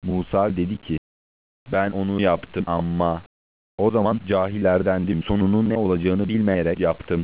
Musa dedi ki, ben onu yaptım ama o zaman cahillerdendim, sonunun ne olacağını bilmeyerek yaptım.